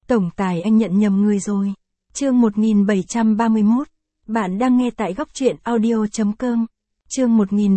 Tổng tài anh nhận nhầm người rồi. Chương 1731. Bạn đang nghe tại góc truyện audio.com. Chương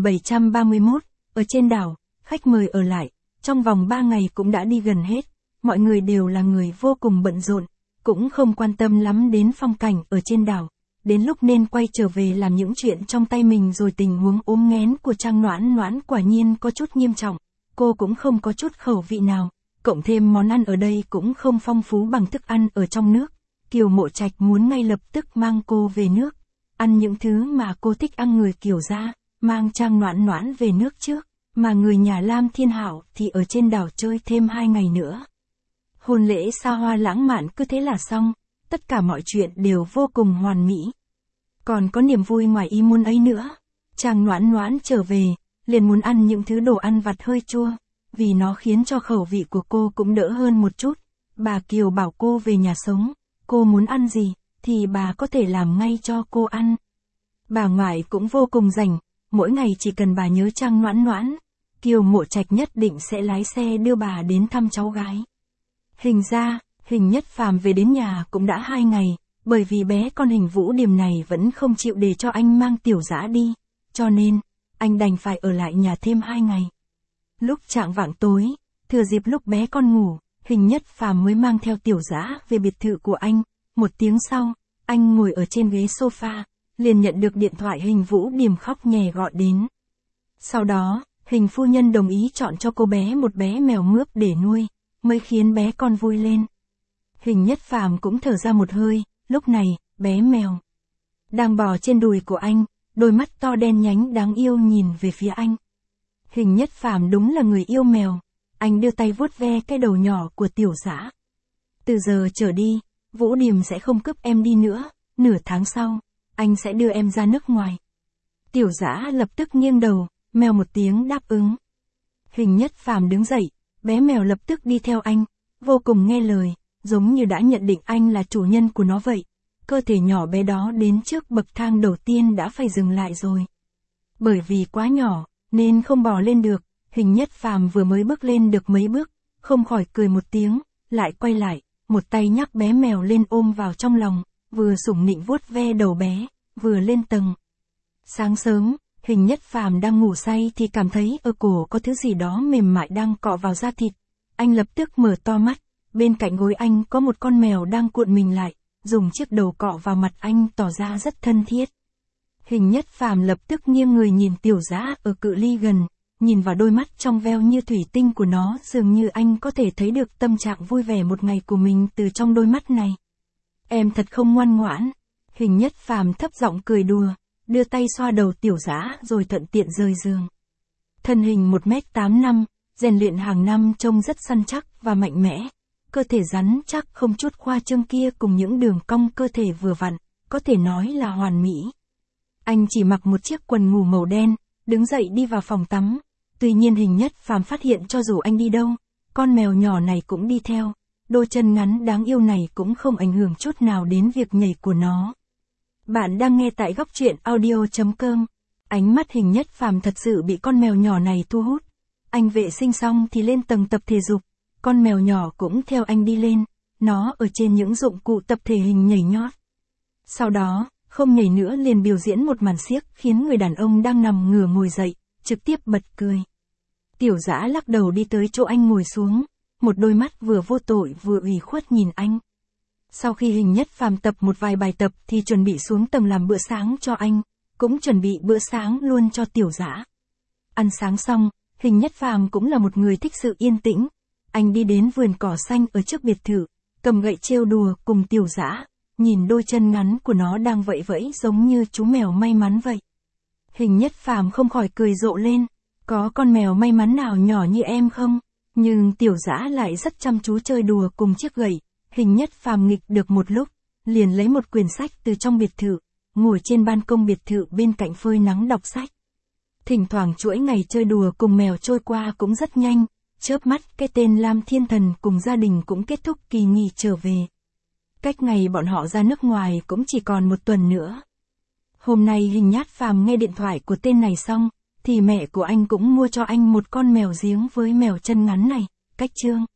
1731. Ở trên đảo, khách mời ở lại, trong vòng 3 ngày cũng đã đi gần hết. Mọi người đều là người vô cùng bận rộn, cũng không quan tâm lắm đến phong cảnh ở trên đảo. Đến lúc nên quay trở về làm những chuyện trong tay mình rồi tình huống ốm nghén của Trang Noãn Noãn quả nhiên có chút nghiêm trọng. Cô cũng không có chút khẩu vị nào, cộng thêm món ăn ở đây cũng không phong phú bằng thức ăn ở trong nước. Kiều Mộ Trạch muốn ngay lập tức mang cô về nước, ăn những thứ mà cô thích ăn người Kiều gia, mang Trang Noãn Noãn về nước trước, mà người nhà Lam Thiên Hạo thì ở trên đảo chơi thêm 2 ngày nữa. Hôn lễ xa hoa lãng mạn cứ thế là xong, tất cả mọi chuyện đều vô cùng hoàn mỹ. Còn có niềm vui ngoài ý muốn ấy nữa, Trang Noãn Noãn trở về, liền muốn ăn những thứ đồ ăn vặt hơi chua, vì nó khiến cho khẩu vị của cô cũng đỡ hơn một chút. Bà Kiều bảo cô về nhà sống, cô muốn ăn gì, thì bà có thể làm ngay cho cô ăn. Bà ngoại cũng vô cùng rảnh, mỗi ngày chỉ cần bà nhớ Trang Noãn Noãn, Kiều Mộ Trạch nhất định sẽ lái xe đưa bà đến thăm cháu gái. Hình ra, Hình Nhất Phàm về đến nhà cũng đã 2 ngày, bởi vì bé con Hình Vũ Điềm này vẫn không chịu để cho anh mang Tiểu Dã đi, cho nên, anh đành phải ở lại nhà thêm 2 ngày. Lúc chạng vạng tối, thừa dịp lúc bé con ngủ, Hình Nhất Phàm mới mang theo Tiểu Dã về biệt thự của anh. 1 tiếng sau, anh ngồi ở trên ghế sofa, liền nhận được điện thoại Hình Vũ Điềm khóc nhè gọi đến. Sau đó, Hình phu nhân đồng ý chọn cho cô bé một bé mèo mướp để nuôi, mới khiến bé con vui lên. Hình Nhất Phàm cũng thở ra một hơi, lúc này, bé mèo đang bò trên đùi của anh, đôi mắt to đen nhánh đáng yêu nhìn về phía anh. Hình Nhất Phàm đúng là người yêu mèo, anh đưa tay vuốt ve cái đầu nhỏ của Tiểu Dã. Từ giờ trở đi, Vũ Điềm sẽ không cướp em đi nữa, nửa tháng sau, anh sẽ đưa em ra nước ngoài. Tiểu Dã lập tức nghiêng đầu, mèo một tiếng đáp ứng. Hình Nhất Phàm đứng dậy, bé mèo lập tức đi theo anh, vô cùng nghe lời, giống như đã nhận định anh là chủ nhân của nó vậy. Cơ thể nhỏ bé đó đến trước bậc thang đầu tiên đã phải dừng lại rồi. Bởi vì quá nhỏ, nên không bò lên được, Hình Nhất Phàm vừa mới bước lên được mấy bước, không khỏi cười một tiếng, lại quay lại, một tay nhắc bé mèo lên ôm vào trong lòng, vừa sủng nịnh vuốt ve đầu bé, vừa lên tầng. Sáng sớm, Hình Nhất Phàm đang ngủ say thì cảm thấy ở cổ có thứ gì đó mềm mại đang cọ vào da thịt. Anh lập tức mở to mắt, bên cạnh gối anh có một con mèo đang cuộn mình lại, dùng chiếc đầu cọ vào mặt anh tỏ ra rất thân thiết. Hình Nhất Phàm lập tức nghiêng người nhìn Tiểu Dã ở cự ly gần, nhìn vào đôi mắt trong veo như thủy tinh của nó, dường như anh có thể thấy được tâm trạng vui vẻ một ngày của mình từ trong đôi mắt này. Em thật không ngoan ngoãn. Hình Nhất Phàm thấp giọng cười đùa, đưa tay xoa đầu Tiểu Dã rồi thuận tiện rời giường. Thân hình 1m85, rèn luyện hàng năm trông rất săn chắc và mạnh mẽ. Cơ thể rắn chắc không chút khoa trương kia cùng những đường cong cơ thể vừa vặn, có thể nói là hoàn mỹ. Anh chỉ mặc một chiếc quần ngủ màu đen, đứng dậy đi vào phòng tắm. Tuy nhiên Hình Nhất Phàm phát hiện cho dù anh đi đâu, con mèo nhỏ này cũng đi theo. Đôi chân ngắn đáng yêu này cũng không ảnh hưởng chút nào đến việc nhảy của nó. Bạn đang nghe tại góc truyện audio.com. Ánh mắt Hình Nhất Phàm thật sự bị con mèo nhỏ này thu hút. Anh vệ sinh xong thì lên tầng tập thể dục. Con mèo nhỏ cũng theo anh đi lên, nó ở trên những dụng cụ tập thể hình nhảy nhót. Sau đó, không nhảy nữa liền biểu diễn một màn xiếc khiến người đàn ông đang nằm ngửa ngồi dậy, trực tiếp bật cười. Tiểu Dã lắc đầu đi tới chỗ anh ngồi xuống, một đôi mắt vừa vô tội vừa ủy khuất nhìn anh. Sau khi Hình Nhất Phàm tập một vài bài tập thì chuẩn bị xuống tầng làm bữa sáng cho anh, cũng chuẩn bị bữa sáng luôn cho Tiểu Dã. Ăn sáng xong, Hình Nhất Phàm cũng là một người thích sự yên tĩnh. Anh đi đến vườn cỏ xanh ở trước biệt thự, cầm gậy trêu đùa cùng Tiểu Dã, nhìn đôi chân ngắn của nó đang vẫy vẫy giống như chú mèo may mắn vậy. Hình Nhất Phàm không khỏi cười rộ lên, có con mèo may mắn nào nhỏ như em không? Nhưng Tiểu Dã lại rất chăm chú chơi đùa cùng chiếc gậy. Hình Nhất Phàm nghịch được một lúc, liền lấy một quyển sách từ trong biệt thự, ngồi trên ban công biệt thự bên cạnh phơi nắng đọc sách. Thỉnh thoảng chuỗi ngày chơi đùa cùng mèo trôi qua cũng rất nhanh. Chớp mắt cái tên Lam Thiên Thần cùng gia đình cũng kết thúc kỳ nghỉ trở về. Cách ngày bọn họ ra nước ngoài cũng chỉ còn 1 tuần nữa. Hôm nay Hình Nhất Phàm nghe điện thoại của tên này xong, thì mẹ của anh cũng mua cho anh một con mèo giếng với mèo chân ngắn này. Cách chương.